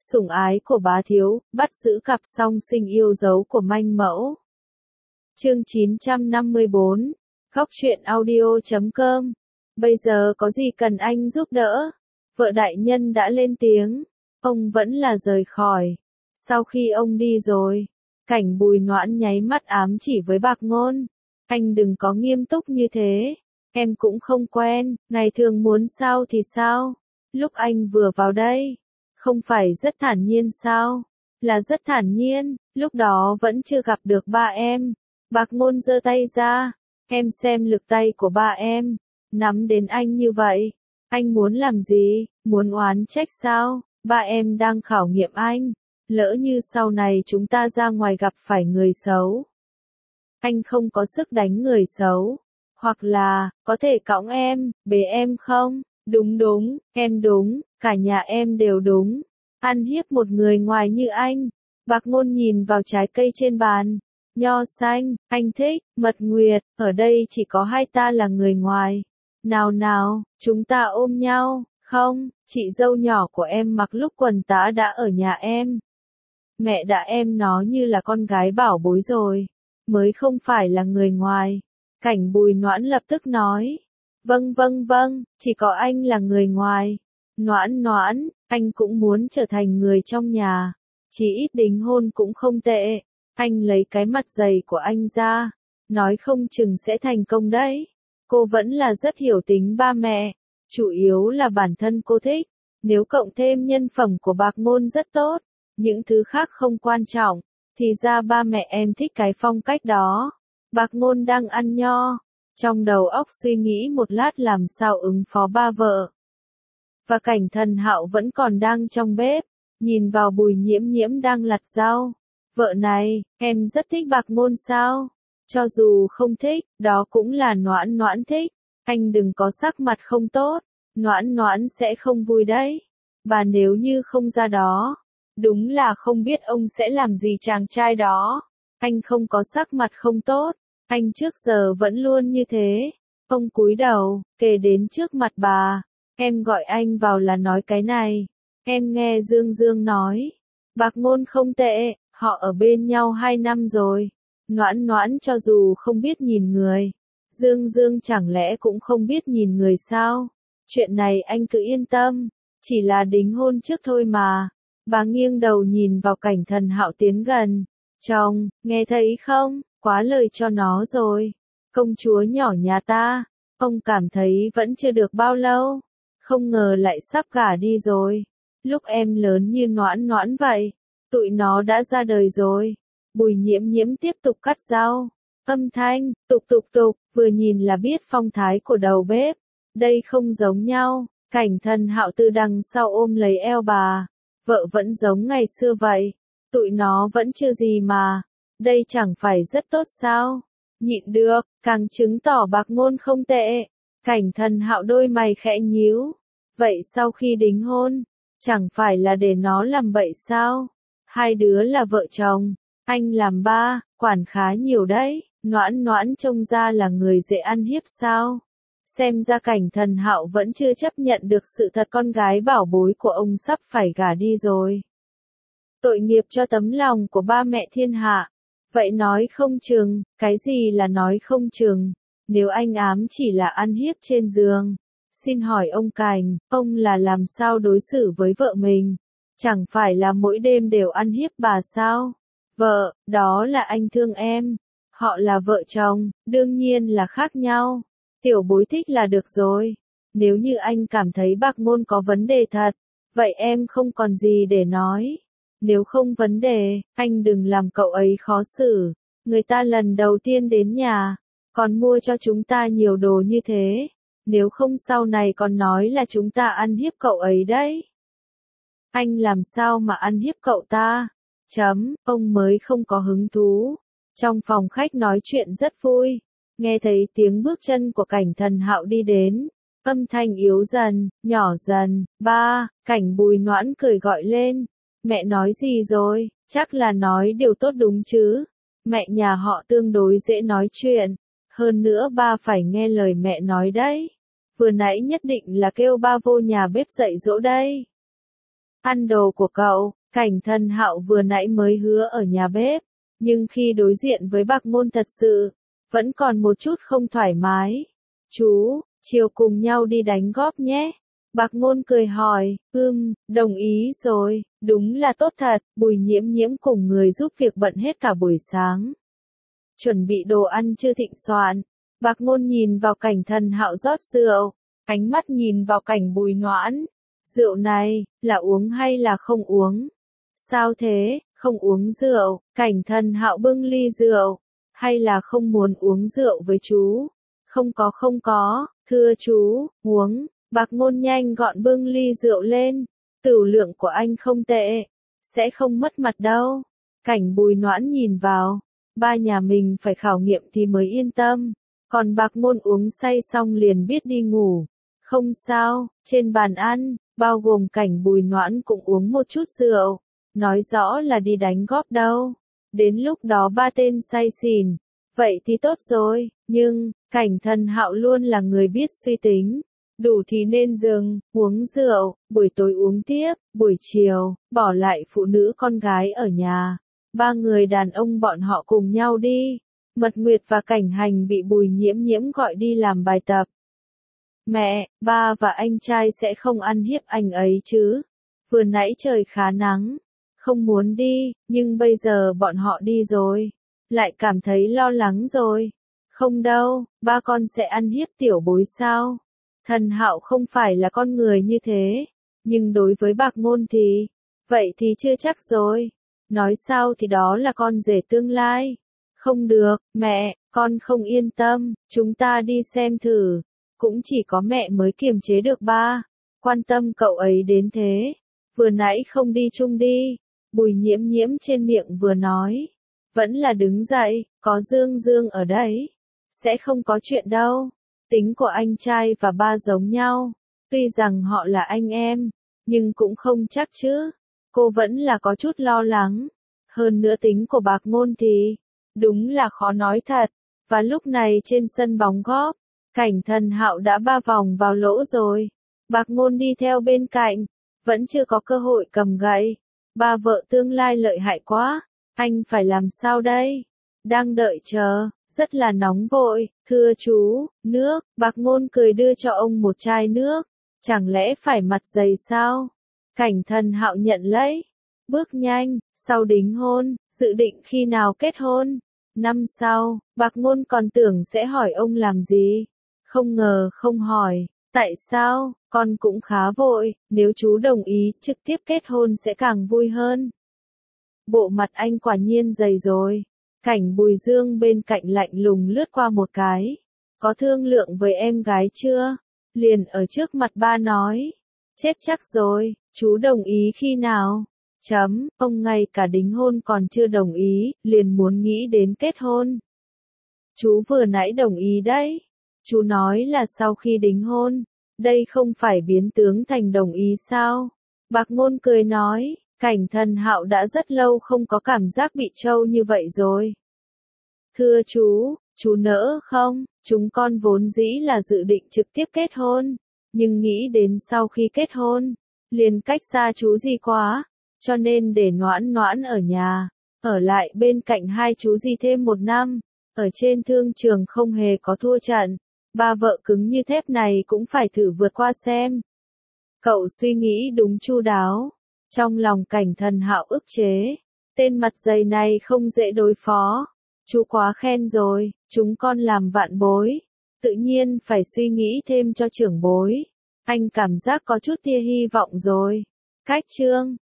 Sủng ái của bá thiếu, bắt giữ cặp song sinh yêu dấu của manh mẫu. Chương 954, Góc truyện audio.com. Bây giờ có gì cần anh giúp đỡ? Vợ đại nhân đã lên tiếng. Ông vẫn là rời khỏi. Sau khi ông đi rồi, Cảnh Bùi Noãn nháy mắt ám chỉ với Bạc Ngôn. Anh đừng có nghiêm túc như thế. Em cũng không quen, ngày thường muốn sao thì sao. Lúc anh vừa vào đây, không phải rất thản nhiên sao? Là rất thản nhiên, lúc đó vẫn chưa gặp được ba em. Bạc Ngôn giơ tay ra. Em xem lực tay của ba em. Nắm đến anh như vậy. Anh muốn làm gì? Muốn oán trách sao? Ba em đang khảo nghiệm anh. Lỡ như sau này chúng ta ra ngoài gặp phải người xấu. Anh không có sức đánh người xấu. Hoặc là, có thể cõng em, bế em không? Đúng, em đúng, cả nhà em đều đúng. Ăn hiếp một người ngoài như anh. Bạc Ngôn nhìn vào trái cây trên bàn. Nho xanh, anh thích, mật nguyệt, ở đây chỉ có hai ta là người ngoài. Nào, chúng ta ôm nhau, không, chị dâu nhỏ của em mặc lúc quần tã đã ở nhà em. Mẹ đã em nó như là con gái bảo bối rồi, mới không phải là người ngoài. Cảnh Bùi Noãn lập tức nói. Vâng, chỉ có anh là người ngoài. Noãn, anh cũng muốn trở thành người trong nhà. Chỉ ít đính hôn cũng không tệ. Anh lấy cái mặt dày của anh ra. Nói không chừng sẽ thành công đấy. Cô vẫn là rất hiểu tính ba mẹ. Chủ yếu là bản thân cô thích. Nếu cộng thêm nhân phẩm của Bạc Ngôn rất tốt. Những thứ khác không quan trọng. Thì ra ba mẹ em thích cái phong cách đó. Bạc Ngôn đang ăn nho. Trong đầu óc suy nghĩ một lát làm sao ứng phó ba vợ. Và Cảnh Thần Hạo vẫn còn đang trong bếp. Nhìn vào Bùi Nhiễm đang lặt rau. Vợ này, em rất thích Bạc Ngôn sao? Cho dù không thích, đó cũng là Noãn thích. Anh đừng có sắc mặt không tốt. Noãn sẽ không vui đấy. Bà nếu như không ra đó. Đúng là không biết ông sẽ làm gì chàng trai đó. Anh không có sắc mặt không tốt. Anh trước giờ vẫn luôn như thế. Ông cúi đầu, kề đến trước mặt bà. Em gọi anh vào là nói cái này. Em nghe Dương nói. Bạc Ngôn không tệ, họ ở bên nhau 2 năm rồi. Noãn cho dù không biết nhìn người. Dương chẳng lẽ cũng không biết nhìn người sao? Chuyện này anh cứ yên tâm. Chỉ là đính hôn trước thôi mà. Bà nghiêng đầu nhìn vào Cảnh Thần Hạo tiến gần. Chồng, nghe thấy không? Quá lời cho nó rồi. Công chúa nhỏ nhà ta. Ông cảm thấy vẫn chưa được bao lâu. Không ngờ lại sắp gả đi rồi. Lúc em lớn như Noãn vậy. Tụi nó đã ra đời rồi. Bùi Nhiễm tiếp tục cắt rau. Âm thanh, tục, vừa nhìn là biết phong thái của đầu bếp. Đây không giống nhau. Cảnh Thần Hạo từ đằng sau ôm lấy eo bà. Vợ vẫn giống ngày xưa vậy. Tụi nó vẫn chưa gì mà. Đây chẳng phải rất tốt sao? Nhịn được, càng chứng tỏ Bạc Ngôn không tệ. Cảnh Thần Hạo đôi mày khẽ nhíu. Vậy sau khi đính hôn, chẳng phải là để nó làm bậy sao? Hai đứa là vợ chồng, anh làm ba, quản khá nhiều đấy. Noãn trông ra là người dễ ăn hiếp sao? Xem ra Cảnh Thần Hạo vẫn chưa chấp nhận được sự thật con gái bảo bối của ông sắp phải gả đi rồi. Tội nghiệp cho tấm lòng của ba mẹ thiên hạ. Vậy nói không chừng, cái gì là nói không chừng? Nếu anh ám chỉ là ăn hiếp trên giường. Xin hỏi ông Cảnh, ông là làm sao đối xử với vợ mình? Chẳng phải là mỗi đêm đều ăn hiếp bà sao? Vợ, đó là anh thương em. Họ là vợ chồng, đương nhiên là khác nhau. Tiểu bối thích là được rồi. Nếu như anh cảm thấy Bạc Ngôn có vấn đề thật, vậy em không còn gì để nói. Nếu không vấn đề, anh đừng làm cậu ấy khó xử. Người ta lần đầu tiên đến nhà, còn mua cho chúng ta nhiều đồ như thế. Nếu không sau này còn nói là chúng ta ăn hiếp cậu ấy đấy. Anh làm sao mà ăn hiếp cậu ta? Ông mới không có hứng thú. Trong phòng khách nói chuyện rất vui. Nghe thấy tiếng bước chân của Cảnh Thần Hạo đi đến. Âm thanh yếu dần, nhỏ dần. Ba, Cảnh Bùi Noãn cười gọi lên. Mẹ nói gì rồi? Chắc là nói điều tốt đúng chứ. Mẹ nhà họ tương đối dễ nói chuyện. Hơn nữa ba phải nghe lời mẹ nói đấy. Vừa nãy nhất định là kêu ba vô nhà bếp dạy dỗ đây. ăn đồ của cậu. Cảnh Thần Hạo vừa nãy mới hứa ở nhà bếp, nhưng khi đối diện với Bạc Ngôn thật sự, vẫn còn một chút không thoải mái. Chú, chiều cùng nhau đi đánh góp nhé. Bạc Ngôn cười hỏi, đồng ý rồi, đúng là tốt thật. Bùi Nhiễm Nhiễm cùng người giúp việc bận hết cả buổi sáng. Chuẩn bị đồ ăn chưa thịnh soạn. Bạc Ngôn nhìn vào Cảnh Thần Hạo rót rượu, ánh mắt nhìn vào Cảnh Bùi Noãn. Rượu này, là uống hay là không uống? Sao thế, không uống rượu? Cảnh Thần Hạo bưng ly rượu. Hay là không muốn uống rượu với chú? Không có, thưa chú, uống. Bạc Ngôn nhanh gọn bưng ly rượu lên. Tửu lượng của anh không tệ, sẽ không mất mặt đâu. Cảnh Bùi Noãn nhìn vào, ba nhà mình phải khảo nghiệm thì mới yên tâm. Còn Bạc Ngôn uống say xong liền biết đi ngủ. Không sao, trên bàn ăn, bao gồm Cảnh Bùi Noãn cũng uống một chút rượu. Nói rõ là đi đánh góp đâu. Đến lúc đó ba tên say xỉn, vậy thì tốt rồi. Nhưng, Cảnh Thần Hạo luôn là người biết suy tính. Đủ thì nên dừng, uống rượu, buổi tối uống tiếp, buổi chiều, bỏ lại phụ nữ con gái ở nhà. Ba người đàn ông bọn họ cùng nhau đi. Mật Nguyệt và Cảnh Hành bị Bùi Nhiễm Nhiễm gọi đi làm bài tập. Mẹ, ba và anh trai sẽ không ăn hiếp anh ấy chứ? Vừa nãy trời khá nắng, không muốn đi, nhưng bây giờ bọn họ đi rồi, lại cảm thấy lo lắng rồi. Không đâu, ba con sẽ ăn hiếp tiểu bối sao? Thần Hạo không phải là con người như thế, nhưng đối với Bạc Ngôn thì, vậy thì chưa chắc rồi. Nói sao thì đó là con rể tương lai. Không được, mẹ, con không yên tâm, chúng ta đi xem thử. Cũng chỉ có mẹ mới kiềm chế được ba. Quan tâm cậu ấy đến thế. Vừa nãy không đi chung đi. Bùi Nhiễm Nhiễm trên miệng vừa nói. Vẫn là đứng dậy, có Dương Dương ở đấy. Sẽ không có chuyện đâu. Tính của anh trai và ba giống nhau. Tuy rằng họ là anh em, nhưng cũng không chắc chứ. Cô vẫn là có chút lo lắng. Hơn nữa tính của Bạc Ngôn thì, đúng là khó nói thật. Và lúc này trên sân bóng góp, Cảnh Thần Hạo đã ba vòng vào lỗ rồi. Bạc Ngôn đi theo bên cạnh, vẫn chưa có cơ hội cầm gậy. Ba vợ tương lai lợi hại quá, anh phải làm sao đây? Đang đợi chờ, rất là nóng vội. Thưa chú, nước. Bạc Ngôn cười đưa cho ông một chai nước. Chẳng lẽ phải mặt dày sao? Cảnh Thần Hạo nhận lấy. Bước nhanh, sau đính hôn, dự định khi nào kết hôn? Năm sau. Bạc Ngôn còn tưởng sẽ hỏi ông làm gì. Không ngờ không hỏi. Tại sao? Con cũng khá vội, nếu chú đồng ý trực tiếp kết hôn sẽ càng vui hơn. Bộ mặt anh quả nhiên dày rồi. Cảnh Bùi Dương bên cạnh lạnh lùng lướt qua một cái. Có thương lượng với em gái chưa? Liền ở trước mặt ba nói. Chết chắc rồi, chú đồng ý khi nào? Ông ngay cả đính hôn còn chưa đồng ý, liền muốn nghĩ đến kết hôn. Chú vừa nãy đồng ý đấy. Chú nói là sau khi đính hôn, đây không phải biến tướng thành đồng ý sao? Bạc Ngôn cười nói, Cảnh Thần Hạo đã rất lâu không có cảm giác bị trâu như vậy rồi. Thưa chú nỡ không? Chúng con vốn dĩ là dự định trực tiếp kết hôn, nhưng nghĩ đến sau khi kết hôn, liền cách xa chú gì quá, cho nên để Noãn Noãn ở nhà, ở lại bên cạnh hai chú gì thêm 1 năm, ở trên thương trường không hề có thua trận. Ba vợ cứng như thép này cũng phải thử vượt qua xem. Cậu suy nghĩ đúng chu đáo. Trong lòng Cảnh Thần Hạo ức chế. Tên mặt dày này không dễ đối phó. Chú quá khen rồi, chúng con làm vạn bối. Tự nhiên phải suy nghĩ thêm cho trưởng bối. Anh cảm giác có chút tia hy vọng rồi. Cách chương